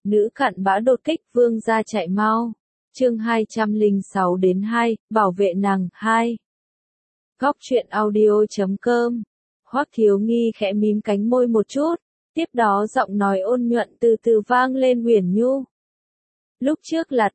Nữ cặn bã đột kích vương gia chạy mau. Chương 206-2, bảo vệ nàng, 2. Góc truyện audio.com. Hoắc Thiếu Nghi khẽ mím cánh môi một chút, tiếp đó giọng nói ôn nhuận từ từ vang lên Uyển Nhu. Lúc trước là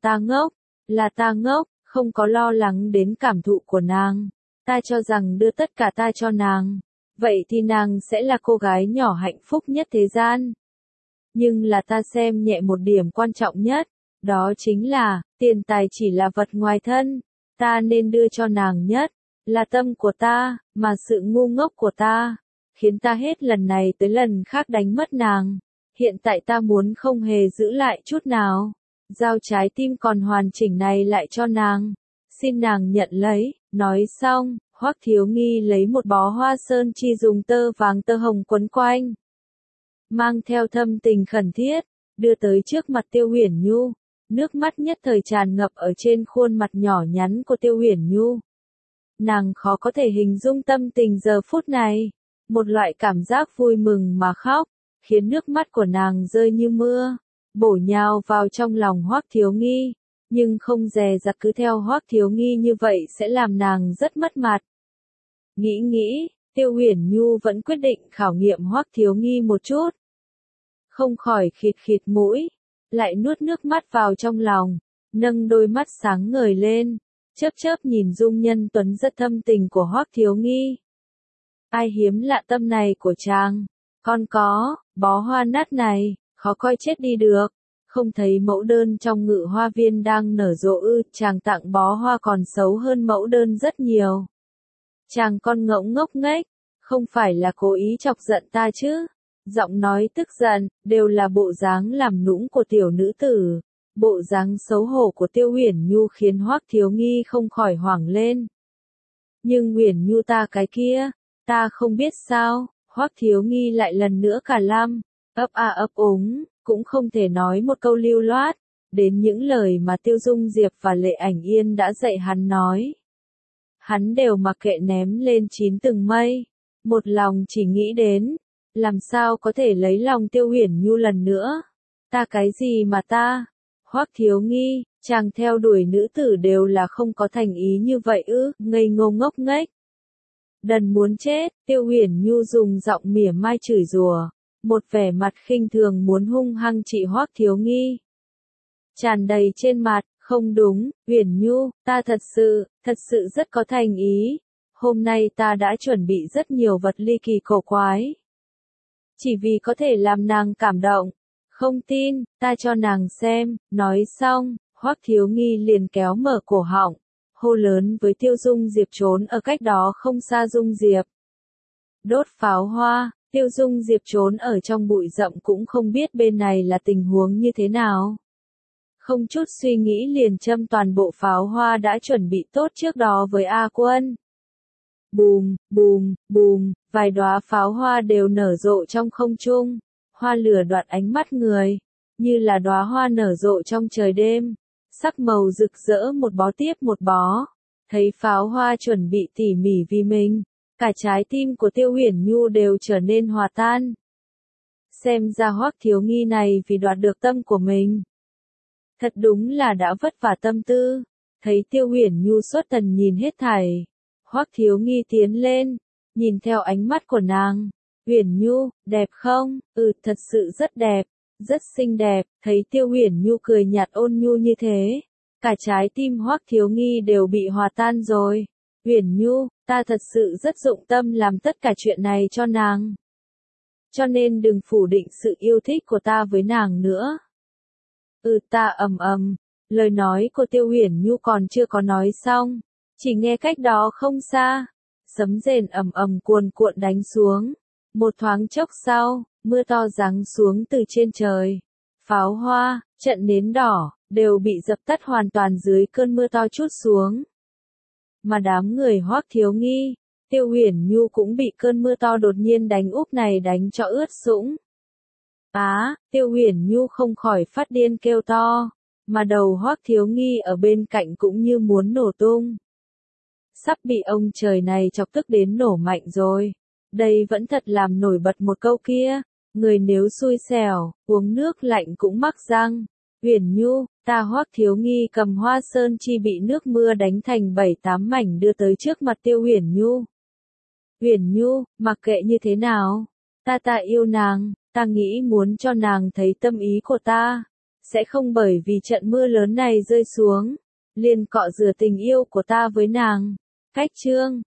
ta ngốc, không có lo lắng đến cảm thụ của nàng. Ta cho rằng đưa tất cả ta cho nàng, vậy thì nàng sẽ là cô gái nhỏ hạnh phúc nhất thế gian. Nhưng là ta xem nhẹ một điểm quan trọng nhất, đó chính là, tiền tài chỉ là vật ngoài thân, ta nên đưa cho nàng nhất, là tâm của ta, mà sự ngu ngốc của ta, khiến ta hết lần này tới lần khác đánh mất nàng. Hiện tại ta muốn không hề giữ lại chút nào, giao trái tim còn hoàn chỉnh này lại cho nàng, xin nàng nhận lấy. Nói xong, Hoắc Thiếu Nghi lấy một bó hoa sơn chi dùng tơ vàng tơ hồng quấn quanh, mang theo thâm tình khẩn thiết, đưa tới trước mặt Tiêu Uyển Nhu. Nước mắt nhất thời tràn ngập ở trên khuôn mặt nhỏ nhắn của Tiêu Uyển Nhu. Nàng khó có thể hình dung tâm tình giờ phút này, một loại cảm giác vui mừng mà khóc, khiến nước mắt của nàng rơi như mưa, bổ nhào vào trong lòng Hoắc Thiếu Nghi, nhưng không dè dặt cứ theo Hoắc Thiếu Nghi như vậy sẽ làm nàng rất mất mặt. Nghĩ, Tiêu Uyển Nhu vẫn quyết định khảo nghiệm Hoắc Thiếu Nghi một chút. Không khỏi khịt khịt mũi, lại nuốt nước mắt vào trong lòng, nâng đôi mắt sáng ngời lên, chớp nhìn dung nhân tuấn rất thâm tình của Hoắc Thiếu Nghi. Ai hiếm lạ tâm này của chàng, con có, bó hoa nát này, khó coi chết đi được, không thấy mẫu đơn trong ngự hoa viên đang nở rộ ư, chàng tặng bó hoa còn xấu hơn mẫu đơn rất nhiều. Chàng con ngốc nghếch, không phải là cố ý chọc giận ta chứ? Giọng nói tức giận, đều là bộ dáng làm nũng của tiểu nữ tử. Bộ dáng xấu hổ của Tiêu Uyển Nhu khiến Hoắc Thiếu Nghi không khỏi hoảng lên. Nhưng Uyển Nhu ta cái kia, ta không biết sao, Hoắc Thiếu Nghi lại lần nữa cả lăm, ấp úng, cũng không thể nói một câu lưu loát, đến những lời mà Tiêu Dung Diệp và Lệ Ảnh Yên đã dạy hắn nói. Hắn đều mặc kệ ném lên chín tầng mây, một lòng chỉ nghĩ đến, làm sao có thể lấy lòng Tiêu Uyển Nhu lần nữa. Ta cái gì mà ta? Hoắc Thiếu Nghi, chàng theo đuổi nữ tử đều là không có thành ý như vậy ư? Ngây ngô ngốc nghếch. Đần muốn chết, Tiêu Uyển Nhu dùng giọng mỉa mai chửi rủa, một vẻ mặt khinh thường muốn hung hăng trị Hoắc Thiếu Nghi. Tràn đầy trên mặt, không đúng, Uyển Nhu, ta thật sự rất có thành ý. Hôm nay ta đã chuẩn bị rất nhiều vật ly kỳ cổ quái, chỉ vì có thể làm nàng cảm động. Không tin, ta cho nàng xem. Nói xong, Hoắc Thiếu Nghi liền kéo mở cổ họng, hô lớn với Tiêu Dung Diệp trốn ở cách đó không xa. Dung Diệp, đốt pháo hoa. Tiêu Dung Diệp trốn ở trong bụi rậm cũng không biết bên này là tình huống như thế nào. Không chút suy nghĩ liền châm toàn bộ pháo hoa đã chuẩn bị tốt trước đó với A Quân. Bùm, vài đóa pháo hoa đều nở rộ trong không trung, hoa lửa đoạt ánh mắt người, như là đóa hoa nở rộ trong trời đêm, sắc màu rực rỡ một bó tiếp một bó. Thấy pháo hoa chuẩn bị tỉ mỉ vì mình, cả trái tim của Tiêu Uyển Nhu đều trở nên hòa tan. Xem ra Hoắc Thiếu Nghi này vì đoạt được tâm của mình, thật đúng là đã vất vả tâm tư. Thấy Tiêu Uyển Nhu xuất thần nhìn hết thảy, Hoắc Thiếu Nghi tiến lên, nhìn theo ánh mắt của nàng. Uyển Nhu, đẹp không? Thật sự rất đẹp, rất xinh đẹp. Thấy Tiêu Uyển Nhu cười nhạt ôn nhu như thế, cả trái tim Hoắc Thiếu Nghi đều bị hòa tan rồi. Uyển Nhu, ta thật sự rất dụng tâm làm tất cả chuyện này cho nàng, cho nên đừng phủ định sự yêu thích của ta với nàng nữa. Ta lời nói của Tiêu Uyển Nhu còn chưa có nói xong, chỉ nghe cách đó không xa, sấm rền cuồn cuộn đánh xuống. Một thoáng chốc sau, mưa to giáng xuống từ trên trời. Pháo hoa, trận nến đỏ, đều bị dập tắt hoàn toàn dưới cơn mưa to trút xuống. Mà đám người Hoắc Thiếu Nghi, Tiêu Uyển Nhu cũng bị cơn mưa to đột nhiên đánh úp này đánh cho ướt sũng. Tiêu Uyển Nhu không khỏi phát điên kêu to, mà đầu Hoắc Thiếu Nghi ở bên cạnh cũng như muốn nổ tung. Sắp bị ông trời này chọc tức đến nổ mạnh rồi. Đây vẫn thật làm nổi bật một câu kia, Người nếu xui xẻo, uống nước lạnh cũng mắc răng. Uyển Nhu, ta Hoắc Thiếu Nghi cầm hoa sơn chi bị nước mưa đánh thành 7-8 mảnh đưa tới trước mặt Tiêu Uyển Nhu. Uyển Nhu, mặc kệ như thế nào, ta yêu nàng, ta nghĩ muốn cho nàng thấy tâm ý của ta, sẽ không bởi vì trận mưa lớn này rơi xuống, liền cọ rửa tình yêu của ta với nàng. Cách chương